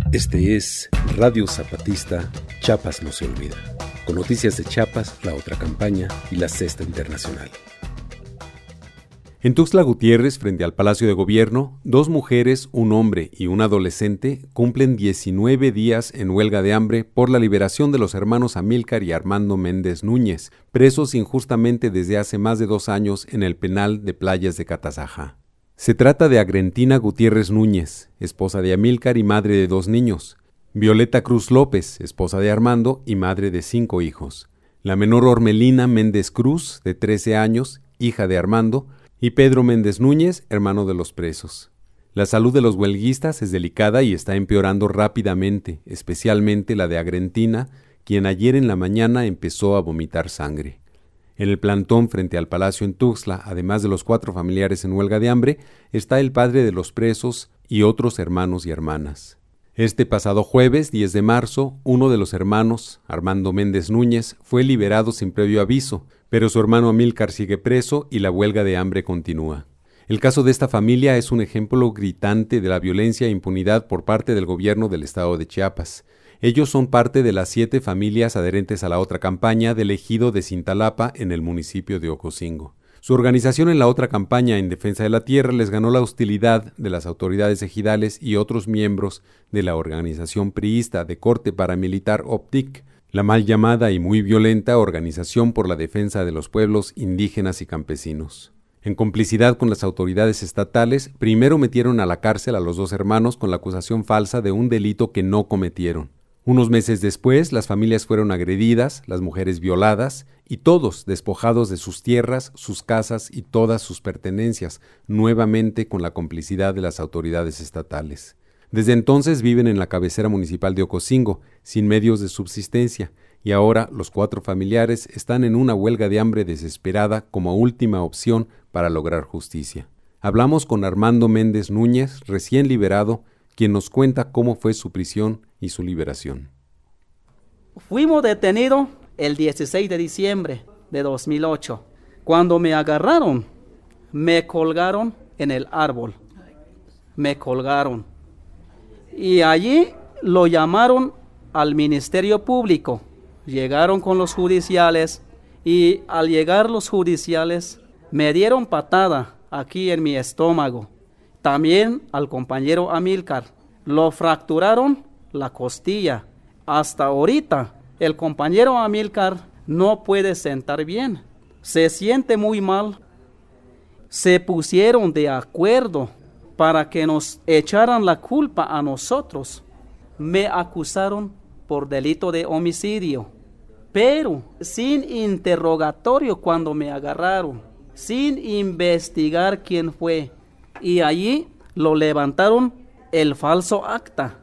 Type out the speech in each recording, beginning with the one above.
Este es Radio Zapatista, Chiapas no se olvida. Con noticias de Chiapas, la otra campaña y la Sexta Internacional. En Tuxtla Gutiérrez, frente al Palacio de Gobierno, 2 mujeres, un hombre y un adolescente cumplen 19 días en huelga de hambre por la liberación de los hermanos Amílcar y Armando Méndez Núñez, presos injustamente desde hace más de 2 años en el penal de Playas de Catazajá. Se trata de Agrentina Gutiérrez Núñez, esposa de Amílcar y madre de 2 niños, Violeta Cruz López, esposa de Armando y madre de 5 hijos, la menor Ormelina Méndez Cruz, de 13 años, hija de Armando, y Pedro Méndez Núñez, hermano de los presos. La salud de los huelguistas es delicada y está empeorando rápidamente, especialmente la de Agrentina, quien ayer en la mañana empezó a vomitar sangre. En el plantón frente al Palacio en Tuxtla, además de los 4 familiares en huelga de hambre, está el padre de los presos y otros hermanos y hermanas. Este pasado jueves, 10 de marzo, uno de los hermanos, Armando Méndez Núñez, fue liberado sin previo aviso, pero su hermano Amílcar sigue preso y la huelga de hambre continúa. El caso de esta familia es un ejemplo gritante de la violencia e impunidad por parte del gobierno del estado de Chiapas. Ellos son parte de las 7 familias adherentes a la otra campaña del ejido de Cintalapa en el municipio de Ocosingo. Su organización en la otra campaña en defensa de la tierra les ganó la hostilidad de las autoridades ejidales y otros miembros de la organización priista de corte paramilitar OPTIC, la mal llamada y muy violenta Organización por la Defensa de los Pueblos Indígenas y Campesinos. En complicidad con las autoridades estatales, primero metieron a la cárcel a los 2 hermanos con la acusación falsa de un delito que no cometieron. Unos meses después, las familias fueron agredidas, las mujeres violadas y todos despojados de sus tierras, sus casas y todas sus pertenencias, nuevamente con la complicidad de las autoridades estatales. Desde entonces viven en la cabecera municipal de Ocosingo, sin medios de subsistencia, y ahora los 4 familiares están en una huelga de hambre desesperada como última opción para lograr justicia. Hablamos con Armando Méndez Núñez, recién liberado, quien nos cuenta cómo fue su prisión y su liberación. Fuimos detenidos el 16 de diciembre de 2008. Cuando me agarraron, me colgaron en el árbol. Me colgaron. Y allí lo llamaron al Ministerio Público. Llegaron con los judiciales y al llegar los judiciales me dieron patada aquí en mi estómago. También al compañero Amílcar. Lo fracturaron la costilla. Hasta ahorita el compañero Amílcar no puede sentar bien. Se siente muy mal. Se pusieron de acuerdo para que nos echaran la culpa a nosotros. Me acusaron por delito de homicidio, pero sin interrogatorio cuando me agarraron, sin investigar quién fue. Y allí lo levantaron el falso acta.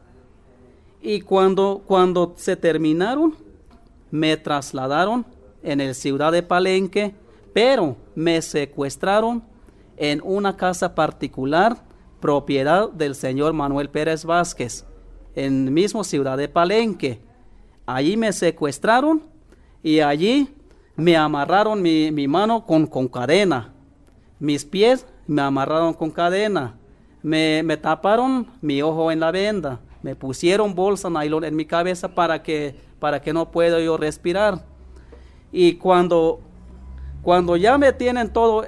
Y cuando se terminaron, me trasladaron en el ciudad de Palenque, pero me secuestraron en una casa particular, propiedad del señor Manuel Pérez Vázquez, en mismo ciudad de Palenque. Allí me secuestraron y allí me amarraron mi mano con cadena. Mis pies me amarraron con cadena. Me taparon mi ojo en la venda. Me pusieron bolsa nylon en mi cabeza para que no pueda yo respirar. Y cuando ya me tienen todo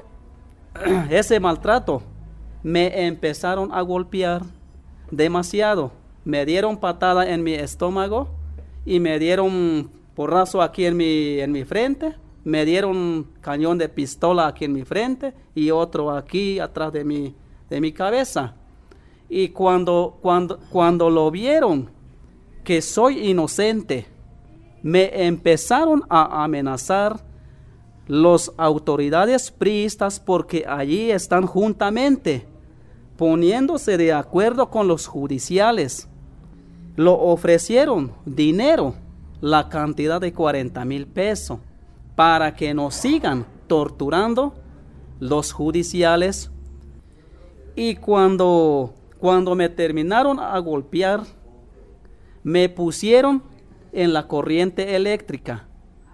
ese maltrato, me empezaron a golpear demasiado. Me dieron patada en mi estómago y me dieron porrazo aquí en mi frente. Me dieron cañón de pistola aquí en mi frente y otro aquí atrás de mi cabeza. Y cuando lo vieron que soy inocente, me empezaron a amenazar las autoridades priistas porque allí están juntamente poniéndose de acuerdo con los judiciales. Lo ofrecieron dinero, la cantidad de 40,000 pesos, para que nos sigan torturando los judiciales. Y cuando me terminaron a golpear, me pusieron en la corriente eléctrica.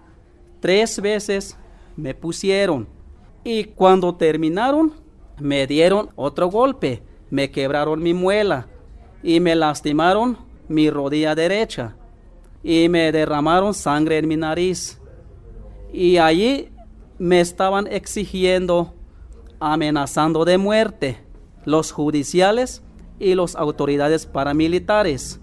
3 veces me pusieron. Y cuando terminaron, me dieron otro golpe. Me quebraron mi muela y me lastimaron mi rodilla derecha y me derramaron sangre en mi nariz. Y allí me estaban exigiendo, amenazando de muerte, los judiciales y las autoridades paramilitares.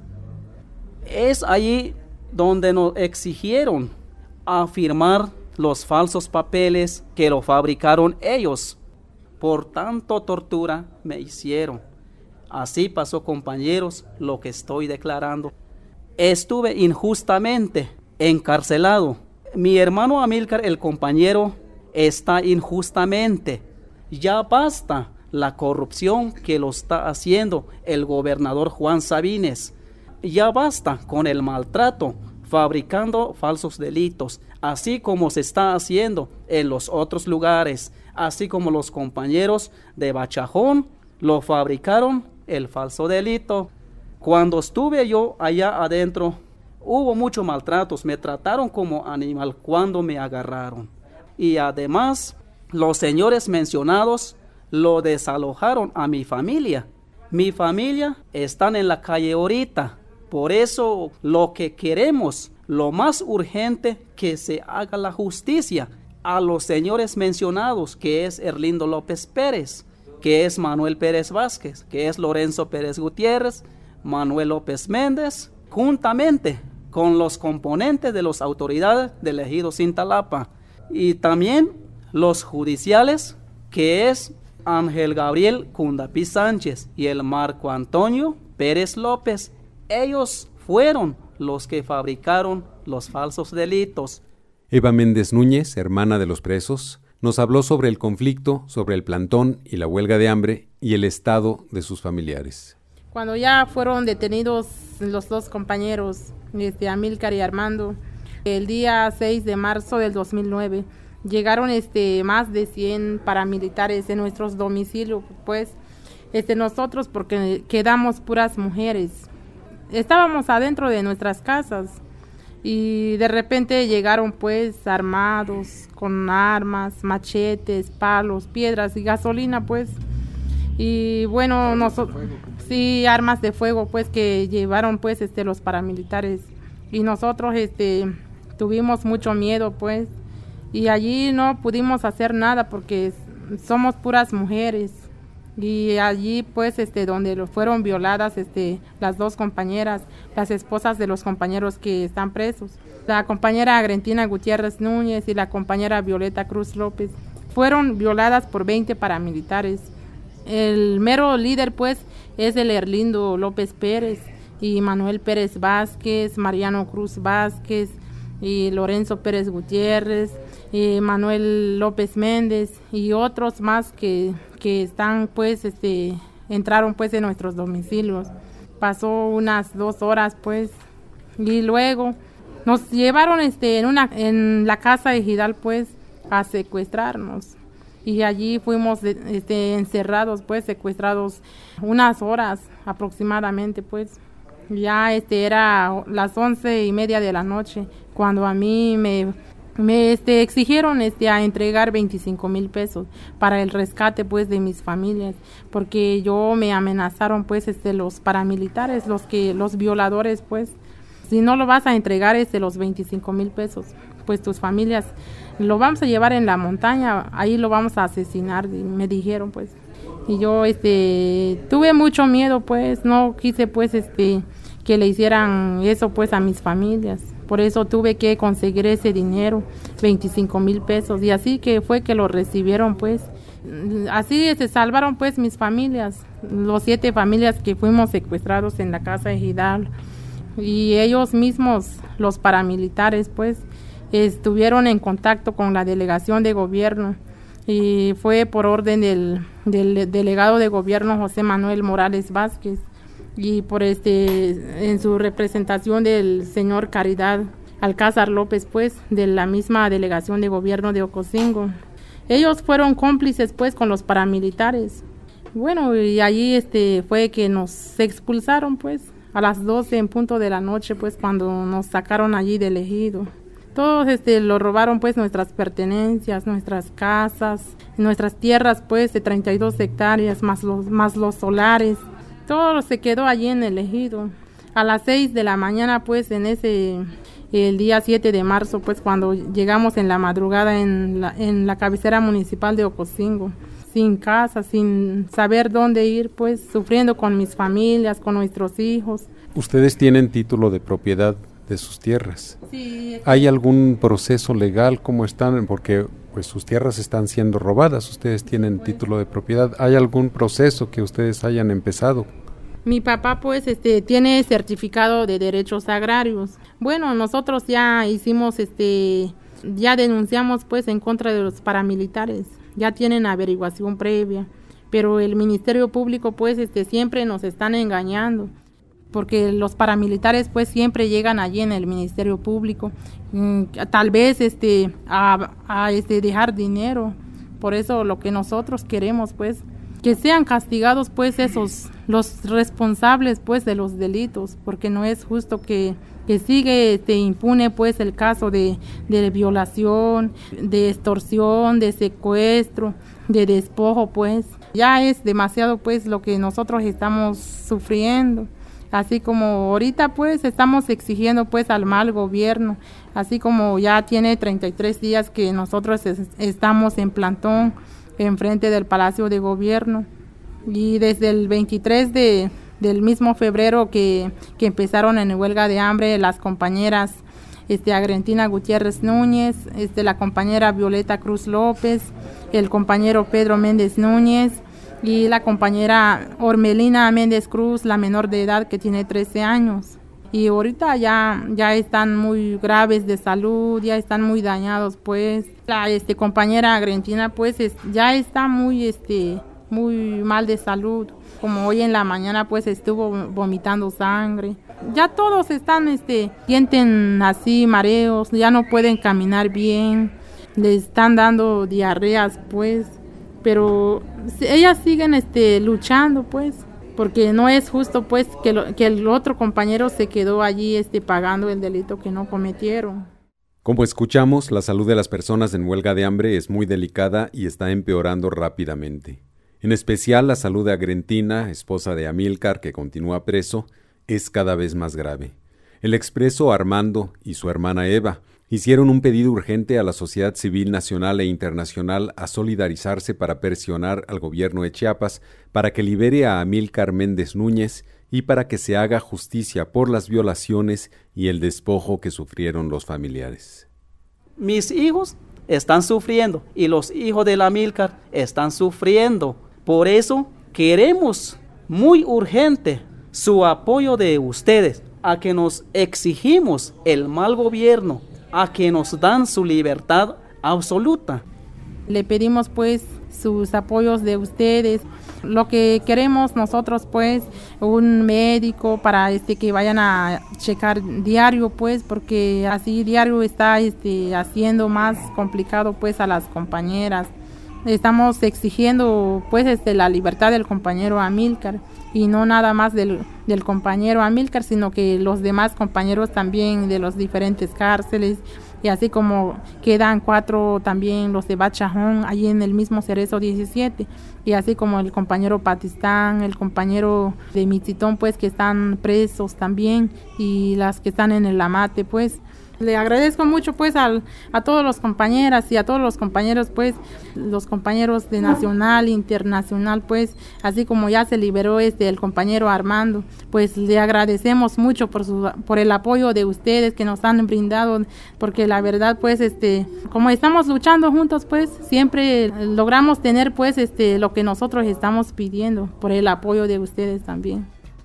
Es allí donde nos exigieron a firmar los falsos papeles que lo fabricaron ellos. Por tanto tortura me hicieron. Así pasó, compañeros, lo que estoy declarando. Estuve injustamente encarcelado. Mi hermano Amílcar, el compañero, está injustamente. Ya basta la corrupción que lo está haciendo el gobernador Juan Sabines. Ya basta con el maltrato, fabricando falsos delitos, así como se está haciendo en los otros lugares, así como los compañeros de Bachajón lo fabricaron el falso delito. Cuando estuve yo allá adentro, hubo muchos maltratos, me trataron como animal cuando me agarraron. Y además, los señores mencionados lo desalojaron a mi familia. Mi familia está en la calle ahorita. Por eso lo que queremos, lo más urgente, que se haga la justicia a los señores mencionados, que es Erlindo López Pérez, que es Manuel Pérez Vázquez, que es Lorenzo Pérez Gutiérrez, Manuel López Méndez, juntamente con los componentes de las autoridades del ejido Cintalapa, y también los judiciales, que es Ángel Gabriel Cundapi Sánchez y el Marco Antonio Pérez López. Ellos fueron los que fabricaron los falsos delitos. Eva Méndez Núñez, hermana de los presos, nos habló sobre el conflicto, sobre el plantón y la huelga de hambre y el estado de sus familiares. Cuando ya fueron detenidos los dos compañeros, Amílcar y Armando, el día 6 de marzo del 2009, llegaron más de 100 paramilitares en nuestros domicilios, pues nosotros, porque quedamos puras mujeres, estábamos adentro de nuestras casas y de repente llegaron pues armados con armas, machetes, palos, piedras y gasolina, pues, y bueno, nosotros sí, armas de fuego pues que llevaron pues los paramilitares, y nosotros tuvimos mucho miedo pues, y allí no pudimos hacer nada porque somos puras mujeres. Y allí pues donde fueron violadas las dos compañeras, las esposas de los compañeros que están presos, la compañera Agrentina Gutiérrez Núñez y la compañera Violeta Cruz López, fueron violadas por 20 paramilitares. El mero líder pues es el Erlindo López Pérez y Manuel Pérez Vázquez, Mariano Cruz Vázquez y Lorenzo Pérez Gutiérrez y Manuel López Méndez y otros más que están pues entraron pues en nuestros domicilios. Pasó unas 2 horas pues y luego nos llevaron en la casa de Gidal pues a secuestrarnos, y allí fuimos encerrados pues, secuestrados unas horas aproximadamente pues. Ya era las 11:30 de la noche cuando a mí me exigieron a entregar 25,000 pesos para el rescate pues de mis familias, porque yo me amenazaron pues los paramilitares, los violadores pues, si no lo vas a entregar los 25,000 pesos, pues tus familias lo vamos a llevar en la montaña, ahí lo vamos a asesinar, me dijeron pues. Y yo tuve mucho miedo pues, no quise pues que le hicieran eso pues a mis familias. Por eso tuve que conseguir ese dinero, 25,000 pesos, y así que fue que lo recibieron pues. Así se salvaron pues mis familias, los 7 familias que fuimos secuestrados en la casa de Gidal, y ellos mismos, los paramilitares pues, estuvieron en contacto con la delegación de gobierno, y fue por orden del delegado de gobierno José Manuel Morales Vázquez, y por en su representación del señor Caridad Alcázar López pues, de la misma delegación de gobierno de Ocosingo. Ellos fueron cómplices pues con los paramilitares. Bueno, y allí fue que nos expulsaron pues a las 12 en punto de la noche pues, cuando nos sacaron allí del ejido. Todos lo robaron pues, nuestras pertenencias, nuestras casas, nuestras tierras pues de 32 hectáreas más los solares. Todo se quedó allí en el ejido. A las 6 de la mañana, pues, el día 7 de marzo, pues, cuando llegamos en la madrugada en la cabecera municipal de Ocosingo, sin casa, sin saber dónde ir, pues, sufriendo con mis familias, con nuestros hijos. Ustedes tienen título de propiedad de sus tierras. Sí. ¿Hay algún proceso legal? ¿Cómo están? Porque pues sus tierras están siendo robadas, ustedes tienen título de propiedad. ¿Hay algún proceso que ustedes hayan empezado? Mi papá pues tiene certificado de derechos agrarios. Bueno, nosotros ya hicimos ya denunciamos pues en contra de los paramilitares. Ya tienen averiguación previa, pero el Ministerio Público pues siempre nos están engañando, porque los paramilitares pues siempre llegan allí en el Ministerio Público, tal vez a dejar dinero. Por eso lo que nosotros queremos pues que sean castigados pues los responsables pues de los delitos, porque no es justo que sigue impune pues el caso de violación, de extorsión, de secuestro, de despojo. Pues ya es demasiado pues lo que nosotros estamos sufriendo. Así como ahorita pues estamos exigiendo pues al mal gobierno, así como ya tiene 33 días que nosotros estamos en plantón enfrente del Palacio de Gobierno, y desde el 23 del mismo febrero que empezaron en huelga de hambre las compañeras Agrentina Gutiérrez Núñez, la compañera Violeta Cruz López, el compañero Pedro Méndez Núñez y la compañera Ormelina Méndez Cruz, la menor de edad que tiene 13 años. Y ahorita ya están muy graves de salud, ya están muy dañados pues. La compañera Agrentina pues ya está muy mal de salud. Como hoy en la mañana pues estuvo vomitando sangre. Ya todos sienten así mareos, ya no pueden caminar bien, les están dando diarreas pues. Pero ellas siguen luchando pues, porque no es justo pues que el otro compañero se quedó allí pagando el delito que no cometieron. Como escuchamos, la salud de las personas en huelga de hambre es muy delicada y está empeorando rápidamente. En especial la salud de Agrentina, esposa de Amílcar, que continúa preso, es cada vez más grave. El expreso Armando y su hermana Eva hicieron un pedido urgente a la sociedad civil nacional e internacional a solidarizarse para presionar al gobierno de Chiapas para que libere a Amílcar Méndez Núñez y para que se haga justicia por las violaciones y el despojo que sufrieron los familiares. Mis hijos están sufriendo y los hijos de la Amílcar están sufriendo. Por eso queremos muy urgente su apoyo de ustedes, a que nos exigimos el mal gobierno, a que nos dan su libertad absoluta. Le pedimos pues sus apoyos de ustedes. Lo que queremos nosotros pues un médico para que vayan a checar diario pues, porque así diario está haciendo más complicado pues a las compañeras. Estamos exigiendo pues la libertad del compañero Amílcar, y no nada más del compañero Amílcar, sino que los demás compañeros también de las diferentes cárceles, y así como quedan 4 también los de Bachajón, allí en el mismo Cerezo 17, y así como el compañero Patistán, el compañero de Mitzitón, pues que están presos también, y las que están en el Amate, pues. Le agradezco mucho pues a todos los compañeras y a todos los compañeros pues, los compañeros de nacional, internacional pues, así como ya se liberó el compañero Armando, pues le agradecemos mucho por el apoyo de ustedes que nos han brindado, porque la verdad pues como estamos luchando juntos pues, siempre logramos tener pues lo que nosotros estamos pidiendo, por el apoyo de ustedes también.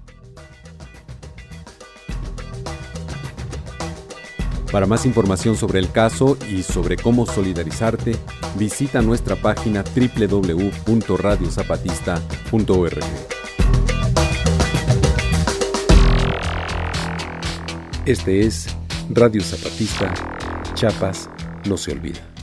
Para más información sobre el caso y sobre cómo solidarizarte, visita nuestra página www.radiozapatista.org. Este es Radio Zapatista, Chiapas no se olvida.